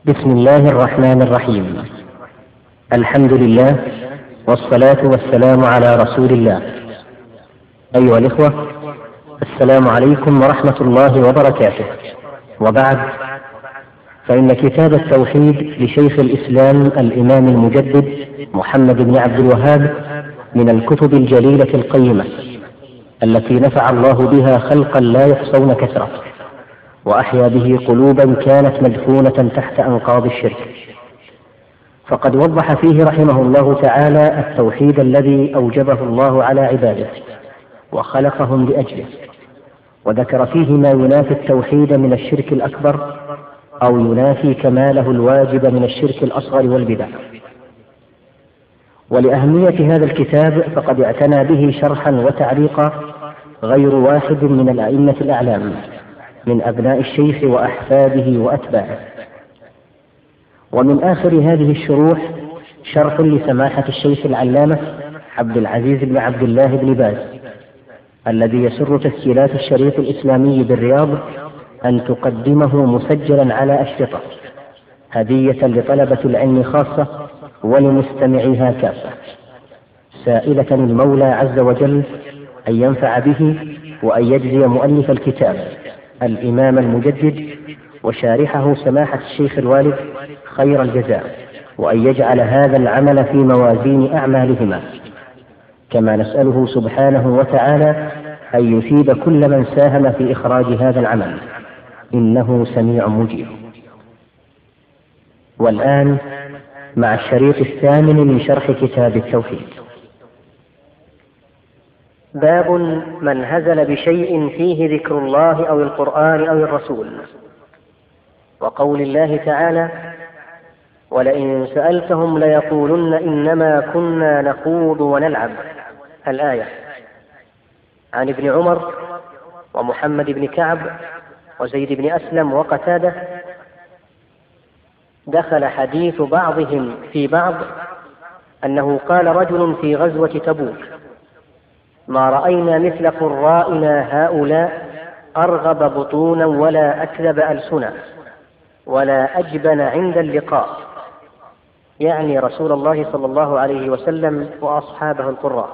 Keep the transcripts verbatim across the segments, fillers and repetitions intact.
بسم الله الرحمن الرحيم. الحمد لله والصلاة والسلام على رسول الله. أيها الإخوة، السلام عليكم ورحمة الله وبركاته. وبعد، فإن كتاب التوحيد لشيخ الإسلام الإمام المجدد محمد بن عبد الوهاب من الكتب الجليلة القيمة التي نفع الله بها خلقا لا يحصون كثرة، وأحيا به قلوبا كانت مدفونة تحت أنقاض الشرك. فقد وضح فيه رحمه الله تعالى التوحيد الذي أوجبه الله على عباده وخلقهم لأجله، وذكر فيه ما ينافي التوحيد من الشرك الأكبر أو ينافي كماله الواجب من الشرك الأصغر والبدع. ولأهمية هذا الكتاب فقد اعتنى به شرحا وتعليقا غير واحد من الأئمة الأعلام من أبناء الشيخ وأحفاده وأتباعه. ومن آخر هذه الشروح شرح لسماحة الشيخ العلامة عبد العزيز بن عبد الله بن باز، الذي يسر تسجيلات الشريط الإسلامي بالرياض أن تقدمه مسجلا على أشرطة هدية لطلبة العلم خاصة ولمستمعيها كافة، سائلة المولى عز وجل أن ينفع به وأن يجزي مؤلف الكتاب الإمام المجدد وشارحه سماحة الشيخ الوالد خير الجزاء، وأن يجعل هذا العمل في موازين أعمالهما. كما نسأله سبحانه وتعالى أن يثيب كل من ساهم في إخراج هذا العمل، إنه سميع مجيب. والآن مع الشريط الثامن من شرح كتاب التوحيد. باب من هزل بشيء فيه ذكر الله أو القرآن أو الرسول، وقول الله تعالى: ولئن سألتهم ليقولن إنما كنا نخوض ونلعب، الآية. عن ابن عمر ومحمد بن كعب وزيد بن أسلم وقتادة دخل حديث بعضهم في بعض أنه قال رجل في غزوة تبوك: ما رأينا مثل قرائنا هؤلاء أرغب بطونا ولا أكذب ألسنا ولا أجبن عند اللقاء، يعني رسول الله صلى الله عليه وسلم وأصحابه القراء.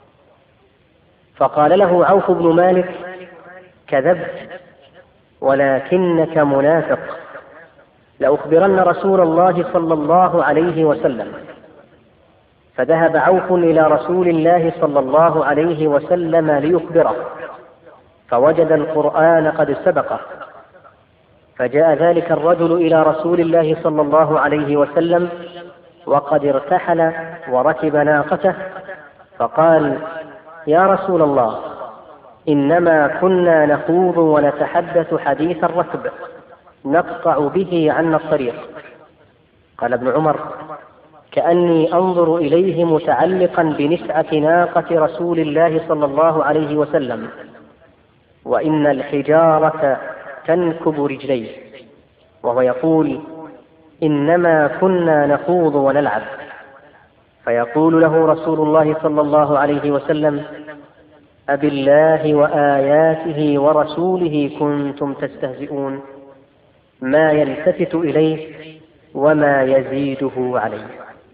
فقال له عوف بن مالك: كذبت ولكنك منافق، لأخبرن رسول الله صلى الله عليه وسلم. فذهب عوف إلى رسول الله صلى الله عليه وسلم ليخبره، فوجد القرآن قد سبقه. فجاء ذلك الرجل إلى رسول الله صلى الله عليه وسلم وقد ارتحل وركب ناقته، فقال: يا رسول الله، إنما كنا نخوض ونتحدث حديث الركب نقطع به عنا الطريق. قال ابن عمر: كأني أنظر إليه متعلقا بنسعة ناقة رسول الله صلى الله عليه وسلم، وإن الحجارة تنكب رجليه، وهو يقول: إنما كنا نخوض ونلعب. فيقول له رسول الله صلى الله عليه وسلم: أبالله وآياته ورسوله كنتم تستهزئون، ما يلتفت إليه وما يزيده عليه.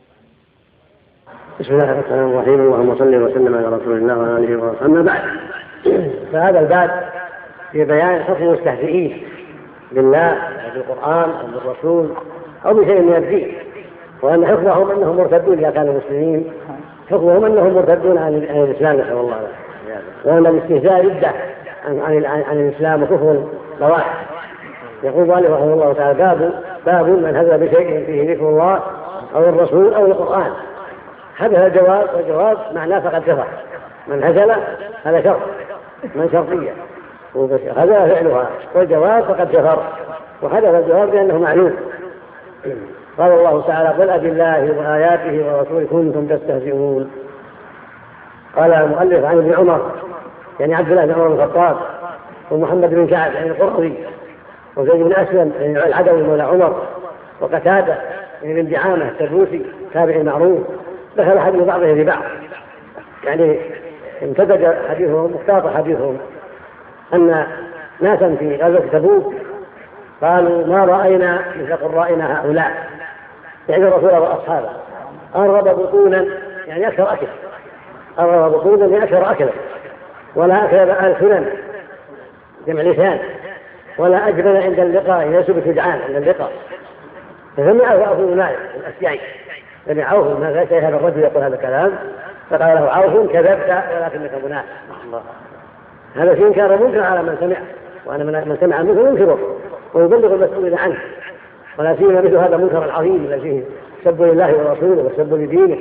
بسم الله الرحمن الرحيم. اللهم صل وسلم على رسول الله وعلى اله وصحبه. أما بعد، فهذا الباب في بيان حكم المستهزئين بالله أو بالقرآن أو بالرسول أو بشيء من الدين، وأن حكمهم أنهم مرتدون إذا كانوا مسلمين، حكمهم أنهم مرتدون عن الإسلام نسأل الله العافية، وأن الاستهزاء ردة عن, عن, عن الإسلام وكفر بواح. يقول مالك رحمه الله تعالى: باب باب من هزل بشيء فيه ذكر الله أو الرسول أو القرآن. هذا الجواب، والجواب معناه فقد كفر. من هزل هذا شرط من شرطية، هذا فعلها، والجواب فقد كفر، وهذا الجواب لأنه معلوم. قال الله تعالى: قل أبالله وآياته ورسوله كنتم تستهزئون. قال المؤلف عن ابن عمر، يعني عبد الله بن عمر بن الخطاب، ومحمد بن كعب يعني القرظي، وزيد بن أسلم يعني العدوي مولى عمر، وقتادة يعني بن دعامة التبوسي تابعي معروف، دخل حديث بعضه لبعض، يعني امتدد حديثهم، مختلط حديثهم، أن ناسا في غزوة تبوك قالوا ما رأينا مثل قرائنا هؤلاء، يعني الرسول وأصحابه، أرغب بطونا يعني أكثر أكل، أرغب بطونا يعني أكثر أكلا، ولا أكل ألسنا جمع لسان، ولا أجبن عند اللقاء يسب شجعان عند اللقاء. فسمعه أبو مالك الأشجعي سمعه ما شيء هذا الرجل يقول هذا الكلام، فقال له عوف كذبت ولكنك منافق. هذا شيء كان منكر على من سمع، وأنا من سمع منه ينكره ويبلغ المسؤول عنه، ولا سيما مثل هذا المنكر العظيم الذي فيه سب لله ورسوله وسب لدينه.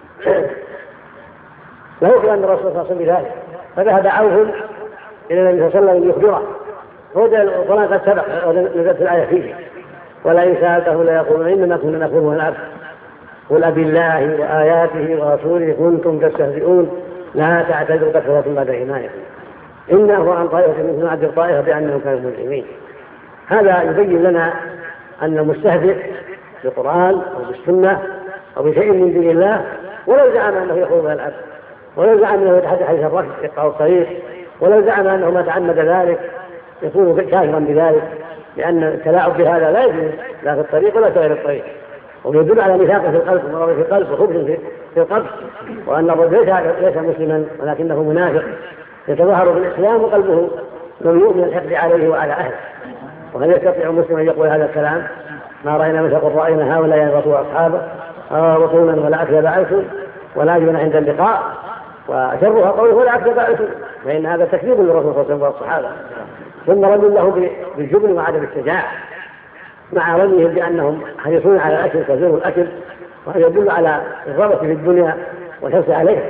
لا يمكن أن الرسول صلى الله عليه وسلم بذلك، فذهب عوف إلى النبي صلى الله عليه وسلم ليخبره، وجد القرآن قد سبق ونزلت الآية فيه، ولئن سألته ليقولون إنما كنا نخوض ونلعب قل أبالله وآياته ورسوله كنتم تستهزئون لا تعتذروا قد كفرتم بعد إيمانكم إنه عن طائفة منهم عبد الطائفة بأنهم كانوا مجرمين. هذا يبين لنا أن المستهزئ بالقرآن أو بالسنة أو بشيء من دين الله ولو زعم أنه يخوض ويلعب، ولو زعم أنه يتحدث حديث الركب يقطع الطريق، ولو زعم أنه ما تعمد ذلك يكون كافرا بذلك، لأن التلاعب بهذا لا يجوز لا في الطريق ولا في غير الطريق، ويدل على نفاق في القلب ومرض في القلب وخبث في القلب، وأن الرجل ليس مسلما ولكنه منافق يتظاهر بالإسلام وقلبه مملوء من الحقد عليه وعلى أهله. وهل يستطيع مسلم أن يقول هذا الكلام؟ ما رأينا مثل قرائنا هؤلاء ينغطوا أصحابه بطونا ولا أكذب ألسن ولا أجبن عند اللقاء، وشرها قوله ولا أكذب ألسن، فإن هذا تكذيب للرسول صلى الله عليه وسلم والصحابة. ثم رموا له بالجبن وعدم الشجاعة مع رميهم بأنهم حريصون على الأكل كثير الأكل، وهذا يدل على الرغبة في الدنيا والحرص عليها.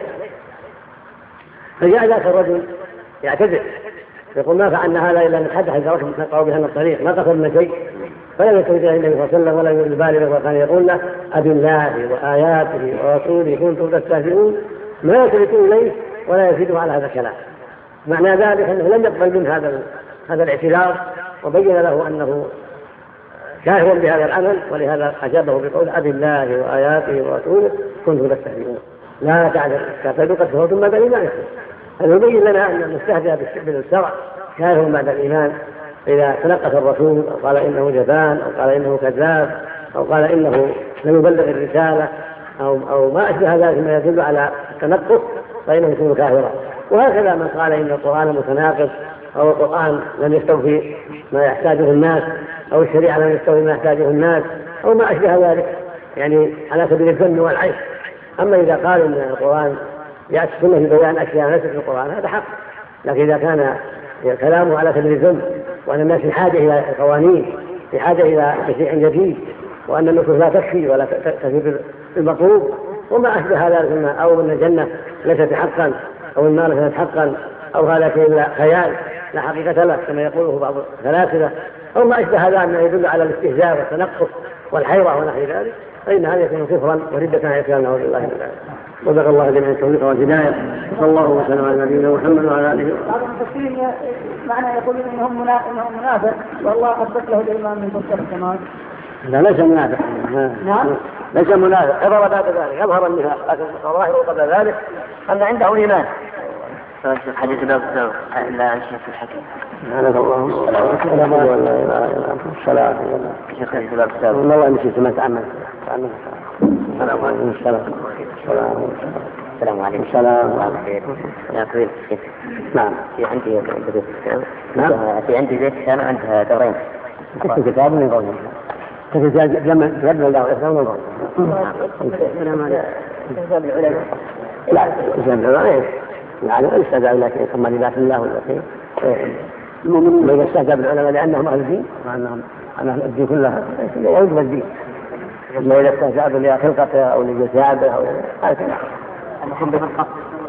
فجاء ذاك الرجل يعتذر يقول ما فعلنا هذا إلا نتحدث إذا نقعوا بهذا الطريق ما قصدنا شيء، فلم يكن إلى النبي صلى الله عليه وسلم ولا يبالغ، وكان يقول له أبالله وآياته ورسوله كنتم تستهزئون، ما يلتفتون إليه ولا يزيدوا على هذا الكلام. معنى ذلك أنه لم يقبل من هذا هذا الاعتذار، وبين له أنه كافر بهذا العمل، ولهذا أجابه بقول أبالله وآياته ورسوله كنتم تستهزئون لا تعتذروا قد كفرتم بعد إيمانكم. هذا يبين لنا أن المستهزئ بالشرع كافر بعد الإيمان إذا تنقص الرسول أو قال إنه جبان أو قال إنه كذاب أو قال إنه لم يبلغ الرسالة أو, أو ما أشبه ذلك ما يدل على التنقص فإنه يكون كافرا. وهكذا من قال إن القرآن متناقض أو القرآن لم يستوفي ما يحتاجه الناس أو الشريعة لم يستوفي ما يحتاجه الناس أو ما أشبه ذلك، يعني على سبيل الذم والعيب. أما إذا قال إن القرآن يأتي السنة في بيان أشياء ليست في القرآن هذا حق، لكن إذا كان كلامه على سبيل الذم وأن الناس في حاجة إلى قوانين، في حاجة إلى تشريع جديد، وأن النصوص لا تكفي ولا تكفي بالمطلوب وما أشبه ذلك، أو أن الجنة ليست حقا أو النار ليست حقا أو هذا شيء خيال لا حقيقة له كما يقوله بعض الفلاسفة أو ما أشبه هذا أنه يدل على الاستهزاء والتنقص والحيرة ونحو ذلك، فإن هذا يكون كفرا وردة عن الإسلام نعوذ بالله من ذلك. وبارك الله جميع التوفيق والهداية، صلى الله وسلم على نبينا محمد وعلى آله وصحبه. معنى يقولون إنهم منافق والله أثبت له الإيمان من فسر السماء. لا ليس منافق. نعم ليس منافق، أظهر بعد ذلك يظهر النفاق، لكن الظاهر قبل ذلك أن عنده إيمان. حديث لا تساوي إلا عن شيخ الحكيم. سبحانك اللهم وبحمدك لا إله إلا أنت الصلاة شيخ لا تساوي. والله نسيت ما تعمل. السلام عليكم. السلام عليكم. السلام عليكم. يا طويل الشيخ. نعم. في عندي بيت كتاب. نعم. في عندي بيت كان عندها دورين. كتاب من قولهم. كتاب جمع جمع الله وإسلام من قولهم. السلام عليكم. كتاب العلماء. لا كتاب العلماء. يعني لا يستهزأ لكن ثم لذات الله والوكيل. المؤمنون لا يستهزأ بالعلماء لأنهم أهل الدين وأنهم أهل الدين كلها يعود بالدين. ما إذا استهزأ لخلقته أو لجساده أو هكذا. أنهم بفرقة.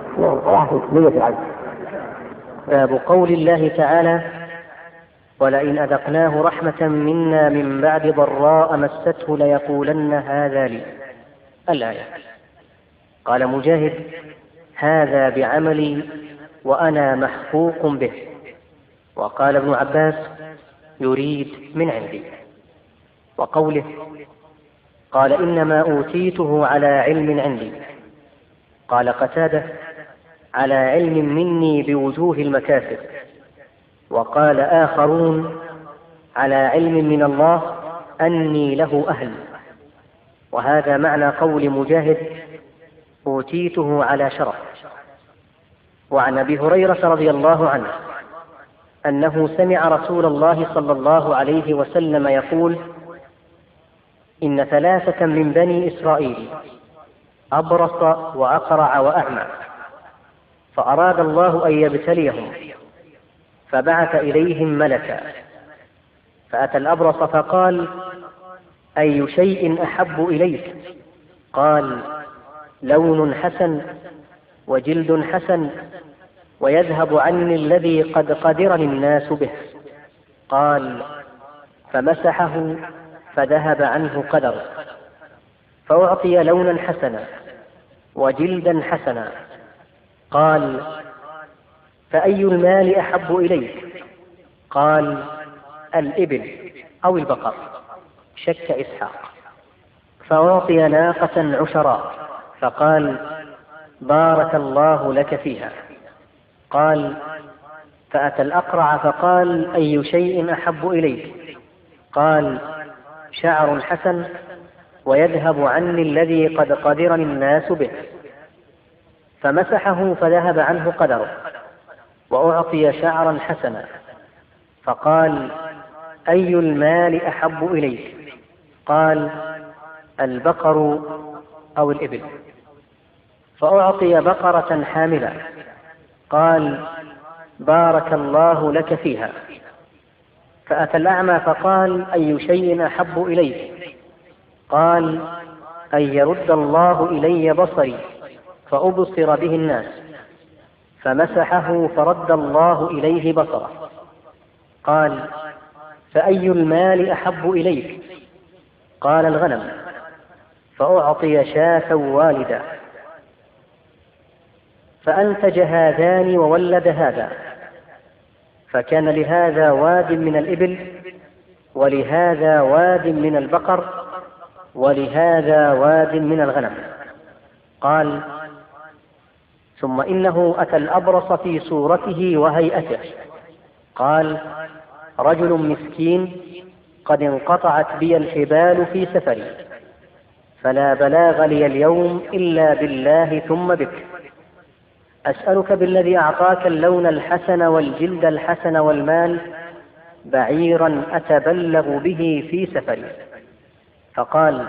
باب قول الله تعالى: ولئن أذقناه رحمة منا من بعد ضراء مسته ليقولن هذا لي. الآية. قال مجاهد: هذا بعملي وأنا محقوق به. وقال ابن عباس: يريد من عندي. وقوله: قال إنما أوتيته على علم عندي. قال قتادة: على علم مني بوجوه المكاسب. وقال آخرون: على علم من الله أني له أهل. وهذا معنى قول مجاهد: أوتيته على شرف. وعن أبي هريرة رضي الله عنه أنه سمع رسول الله صلى الله عليه وسلم يقول: إن ثلاثة من بني إسرائيل أبرص وأقرع وأعمى، فأراد الله أن يبتليهم فبعث إليهم ملكا، فأتى الأبرص فقال: أي شيء أحب إليك؟ قال: لون حسن وجلد حسن ويذهب عني الذي قد قدرني الناس به. قال: فمسحه فذهب عنه قدر، فأعطي لونا حسنا وجلدا حسنا. قال: فأي المال أحب إليك؟ قال: الإبل أو البقر. شك إسحاق. فأعطي ناقة عشراء، فقال: بارك الله لك فيها. قال: فأتى الأقرع فقال: أي شيء أحب إليك؟ قال: شعر حسن ويذهب عني الذي قد قدرني الناس به. فمسحه فذهب عنه قدره، وأعطي شعرا حسنا، فقال: أي المال أحب إليك؟ قال: البقر أو الإبل. فأعطي بقرة حاملة، قال: بارك الله لك فيها. فأتى الأعمى فقال: أي شيء أحب إليك؟ قال: أن يرد الله إلي بصري فأبصر به الناس. فمسحه فرد الله إليه بصره. قال: فأي المال أحب إليك؟ قال: الغنم. فأعطي شاة والدا، فأنتج هذان وولد هذا، فكان لهذا واد من الإبل ولهذا واد من البقر ولهذا واد من الغنم. قال: ثم إنه أتى الأبرص في صورته وهيئته، قال: رجل مسكين قد انقطعت بي الحبال في سفري، فلا بلاغ لي اليوم إلا بالله ثم بك، أسألك بالذي أعطاك اللون الحسن والجلد الحسن والمال بعيرا أتبلغ به في سفري. فقال: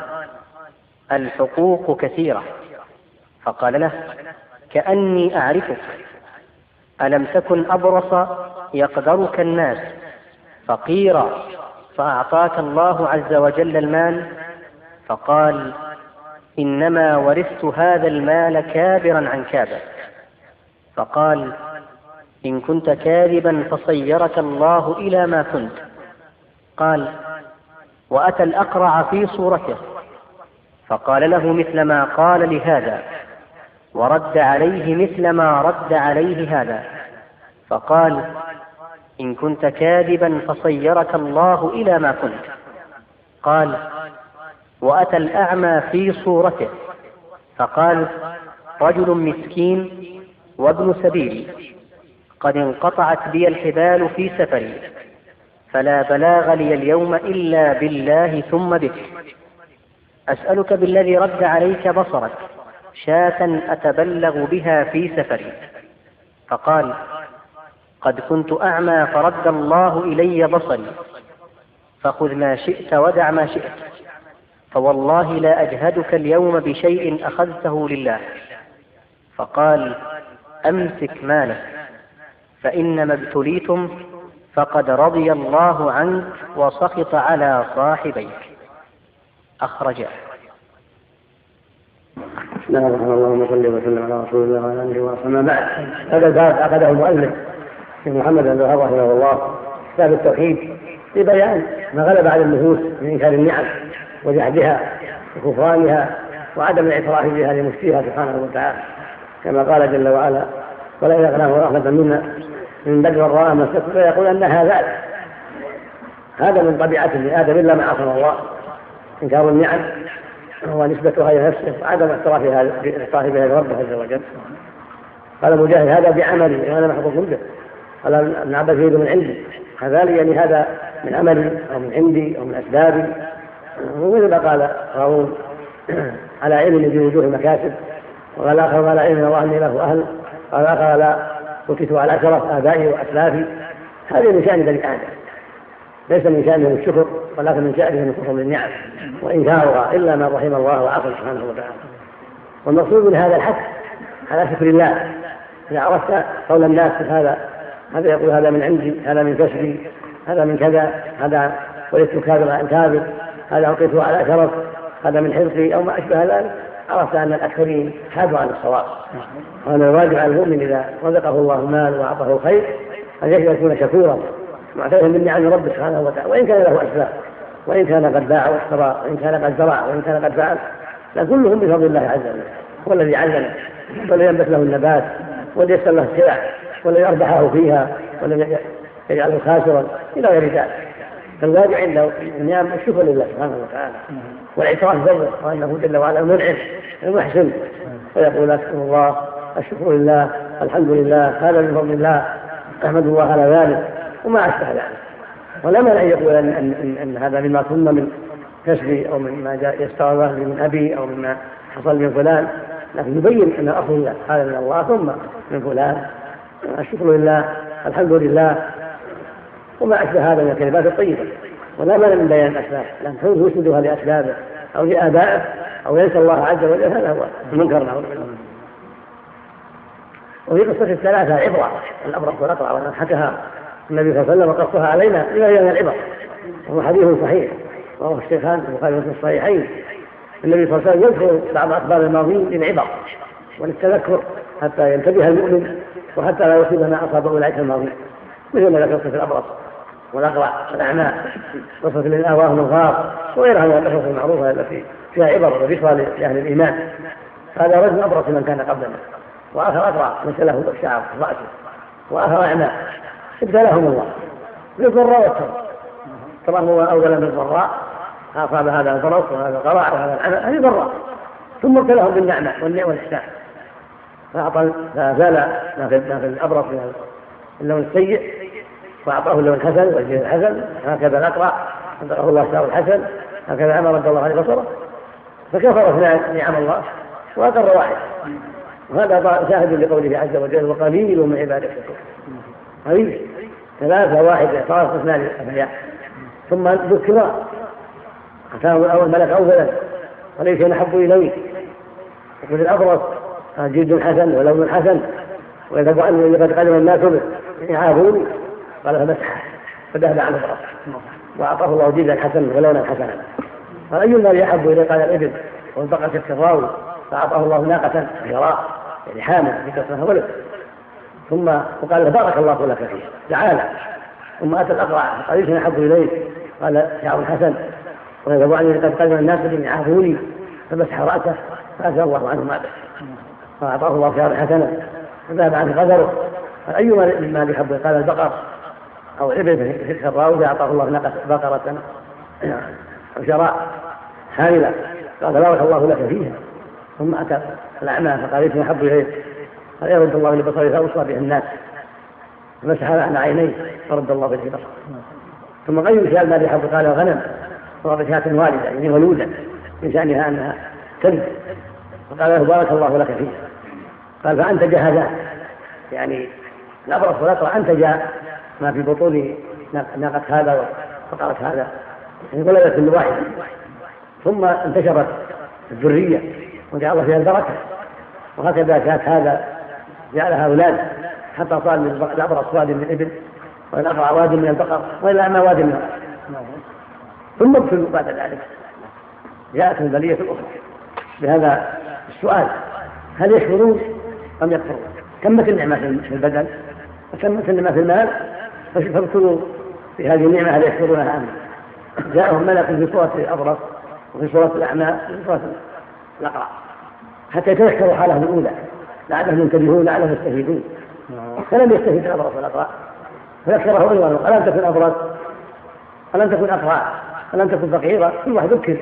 الحقوق كثيرة. فقال له: كأني أعرفك، ألم تكن أبرص يقدرك الناس فقيرا فأعطاك الله عز وجل المال؟ فقال: إنما ورثت هذا المال كابرا عن كابر. فقال: إن كنت كاذبا فصيرك الله إلى ما كنت. قال: وأتى الأقرع في صورته فقال له مثل ما قال لهذا، ورد عليه مثل ما رد عليه هذا. فقال: إن كنت كاذبا فصيرك الله إلى ما كنت. قال: وأتى الأعمى في صورته فقال: رجل مسكين وابن سبيل قد انقطعت بي الحبال في سفري، فلا بلاغ لي اليوم إلا بالله ثم بك، أسألك بالذي رد عليك بصرك شاة أتبلغ بها في سفري. فقال: قد كنت أعمى فرد الله إلي بصري، فخذ ما شئت ودع ما شئت، فوالله لا أجهدك اليوم بشيء أخذته لله. فقال: أمسك مالك، فإنما ابتليتم فقد رضي الله عنك وسخط على صاحبيك. أخرجه. بسم الله الرحمن الرحيم. اللهم صل وسلم على رسول الله وعلى اله وصحبه. أما بعد، هذا الباب عقده المؤلف في محمد بن الوهاب رحمه الله، كتاب التوحيد، لبيان ما غلب على النفوس من انكار النعم وجحدها وكفرانها وعدم الاعتراف بها لمفتيها سبحانه وتعالى، كما قال جل وعلا: ولا يغناه رحمة منا من بدر الراء مسكت، فيقول ان هذا هذا من طبيعة ابن آدم إلا ما عصم الله، إنكار النعم ونسبتها إلى نفسه وعدم اعتراف بها لربه عز وجل. قال مجاهد: هذا بعملي وأنا محظوظ به. قال ابن عباس: يريد من عنده. هذا يعني هذا من عملي أو من عندي أو من أسبابي، ومثل ما قال قارون على علم بوجوه المكاسب، وقال آخر على علم الله أني له أهل، قال آخر لا وكلت على شرف آبائي وأسلافي. هذه من شأن بني آدم، ليس من شأنهم الشكر ولكن من شأنهم الكفر بالنعم وإنكارها إلا ما رحم الله وعافى سبحانه وتعالى. والمقصود من هذا الحث على شكر الله. إذا عرفت قول الناس هذا هذا يقول هذا من عندي، هذا من كسبي، هذا من كذا، هذا ولدت كاذب عن كاذب، هذا ألقيته على شرف، هذا من حرصي أو ما أشبه ذلك، عرفت أن الأكثرين حادوا عن الصواب. وأنا الواجب على المؤمن إذا رزقه الله المال وأعطاه الخير أن يكون شكورا معترفا بالنعم ربه سبحانه وتعالى، وإن كان له أسباب، وإن كان قد باع واشترى، وإن كان قد زرع، وإن كان قد فعل، لكلهم بفضل الله عز وجل. هو الذي علم، والذي ينبت له النبات، والذي يسر له السلع، والذي أربحه فيها، والذي يجعله خاسرا إلى غير ذلك. فالواجب عنده النعم الشكر لله سبحانه وتعالى والاعتراف بفضله وأنه جل وعلا المنعم المحسن، ويقول أشكر الله، الشكر لله، الحمد لله، هذا من فضل الله، أحمد الله على ذلك وما أشبه ذلك. ولا مانع أن يقول أن, أن, أن هذا مما ثم من كسبي أو مما يستوى لي من أبي أو مما حصل من فلان، لكن يبين أن الأصل هذا من الله ثم من فلان. الشكر لله، الحمد لله، وما أشبه هذا من الكلمات الطيبة. ولا مانع من بيان الأسباب، لأن كونه يسندها لأسبابه أو لآبائه أو ينسى الله عز وجل، هذا هو المنكر نعوذ بالله. وفي قصة الثلاثة عبرة، الأبرص والأقرع، ونحكها النبي صلى الله عليه وسلم وقصها علينا لغير العبر، وهو حديث صحيح وهو الشيخان البخاري ومسلم الصحيحين. النبي صلى الله عليه وسلم يذكر بعض أخبار الماضين للعبر وللتذكر حتى ينتبه المؤمن وحتى لا يصيب ما أصاب أولئك الماضين، مثل ما ذكر قصة الأبرص والأقرع والأعمى، قصة الذين آواهم الغار، وغيرها من القصص المعروفة التي فيها عبر وذكرى لأهل الإيمان. هذا رجل أبرص من كان قبلنا، وآخر أقرع ليس له شعر في رأسه، وآخر أعمى ابتلاهم الله بالضراء والسراء. طبعا هو أولا بالضراء، أصاب هذا البرص وهذا القرع وهذا العمى، هذه ضراء، ثم ابتلاهم بالنعمة والنعمة والإحسان، فأعطى فزال ما في الأبرص من اللون السيء وأعطاه اللون الحسن والجيل الحسن. هكذا الأقرع رزقه الله الشعر الحسن، هكذا الأعمى رد الله عليه بصره، فكفر اثنان نعم الله وأقر واحد. وهذا شاهد لقوله عز وجل وقليل من عبادك الشكور. قليل ثلاثة واحد اعطاه اثنان الأنبياء، ثم ذكر أتاه أول ملك أولا وليس نحب إليه، يقول الأبرص جلد حسن ولون حسن، ويذهب عنه لقد قدم الناس به يعافوني، قال فمسح فذهب عنه الأبرص وأعطاه الله جلدا حسنا ولونا حسنا. قال أي المال يحب إليه؟ قال الإبل والبقرة كالراوي، فأعطاه الله ناقة شراء يعني حامل بكسرها ولد، ثم وقال بارك الله لك فيه تعالى. ثم أتى الأقرع قال ايش نحب إليه؟ قال شعر حسن، ويذهب عني لقد قدم الناس به يعافوني، فمسح رأسه فأتى الله عنه ماله، فأعطاه الله شعر حسنا فذهب عنه قدره. قال أي مال يحب؟ قال البقر أو الإبل في الراوي، فأعطاه الله ناقة بقرة أو شراء حاملة، قال بارك الله لك فيها. ثم أتى الأعمى فقال ايش نحب إليه؟ قال يرد الله لبصره فأوصى به الناس، فمسح على عينيه فرد الله به بصره. ثم غير شاء المال يحب؟ قال الغنم، ورد شاة والدة يعني ولودة من شأنها أنها تلد، فقال له بارك الله لك فيها. قال فأنتج هذا يعني الأبرص والأقرع أنتج ما في بطون ناقة هذا وفقرة هذا، يعني ولدت كل واحد، ثم انتشرت الذرية وجعل الله فيها البركة. وهكذا شاة هذا جعلها أولاد حتى صار الأبرص واد من الإبل والأقرع واد من البقر والأعمى واد من الغنم. ثم ابتلوا بعد ذلك، جاءت البلية الأخرى بهذا السؤال: هل يشكرون أم يكفرون؟ تمت النعمة في البدن وتمت النعمة في المال، فابتلوا بهذه النعمة هل يشكرونها أم؟ جاءهم ملك في صورة الأبرص وفي صورة الأعمى وفي صورة الأقرع حتى يتذكروا حالهم الأولى لعلهم ينتبهون لعلهم يستفيدون. فلم يستفيد الأبرص والأقرع، فذكره أيضا: ألم تكن أبرص؟ ألم تكن أقرع؟ ألم تكن فقيرا؟ كل واحد ذكر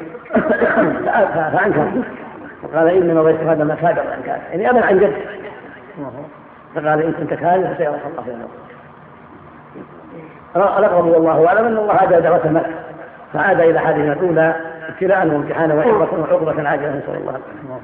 فأنكر، فقال إنما ضيت هذا ما كابر عن كابر، يعني أبا عن جد. فقال إن كنت كاذب فسيرى الله في النار. الأقرب والله أعلم أن الله عاد دعوة الملك فعاد إلى حالنا الأولى ابتلاء وامتحانا وعبرة وعقبة عاجلة نسأل الله.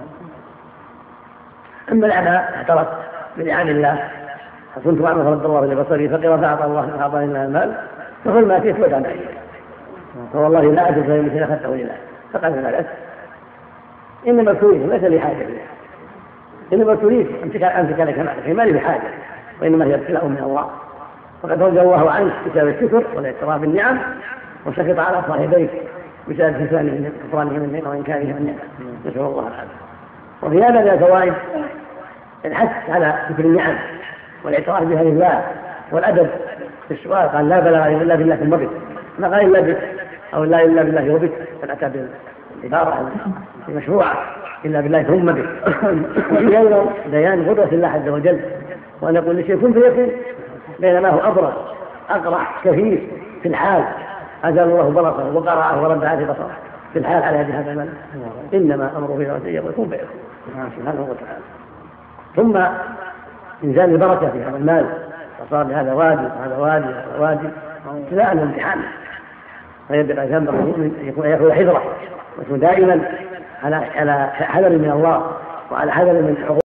أما الأعمى اعترف بنعم الله كنت أعمى فرد الله لبصري فقر فأعطى الله أعطاني الله المال فقل ما فيه ودع معي فوالله لا أجد زي مثل أخذته لله فقال من الأسف إنما ابتليت ليس لي حاجة إليه إنما ابتليت أمسك لك معك ما لي بحاجة وإنما هي ابتلاء من الله فقد رجى الله عنك بسبب الشكر والاعتراف بالنعم وسخط على صاحبيك بسبب كفرانهم النعمة وإنكارهم النعمة نسأل الله العافية. وفي هذا من الفوائد الحث على شكر النعم والاعتراف بها لله والأدب في السؤال قال لا بلغ إلا بالله ثم بك ما قال إلا بك أو لا إلا بالله وبك فالأتى بالعبارة المشروعة إلا بالله ثم بك. وفي أيضا بيان قدرة الله عز وجل وأن يقول لشيء كن فيكون بينما هو أبرع أقرع كثير في الحال أزال الله بصره وقرعه ورد عليه بصره في الحال على يد هذا الملك إنما أمره في ذاته يقول كن فيكون سبحانه وتعالى. ثم إنزال البركة في هذا المال فصار هذا وادي وهذا وادي وهذا وادي ابتلاء الامتحان فيبقى ذنبه المؤمن يكون حذره ويكون دائما على حذر من الله وعلى حذر من حقوق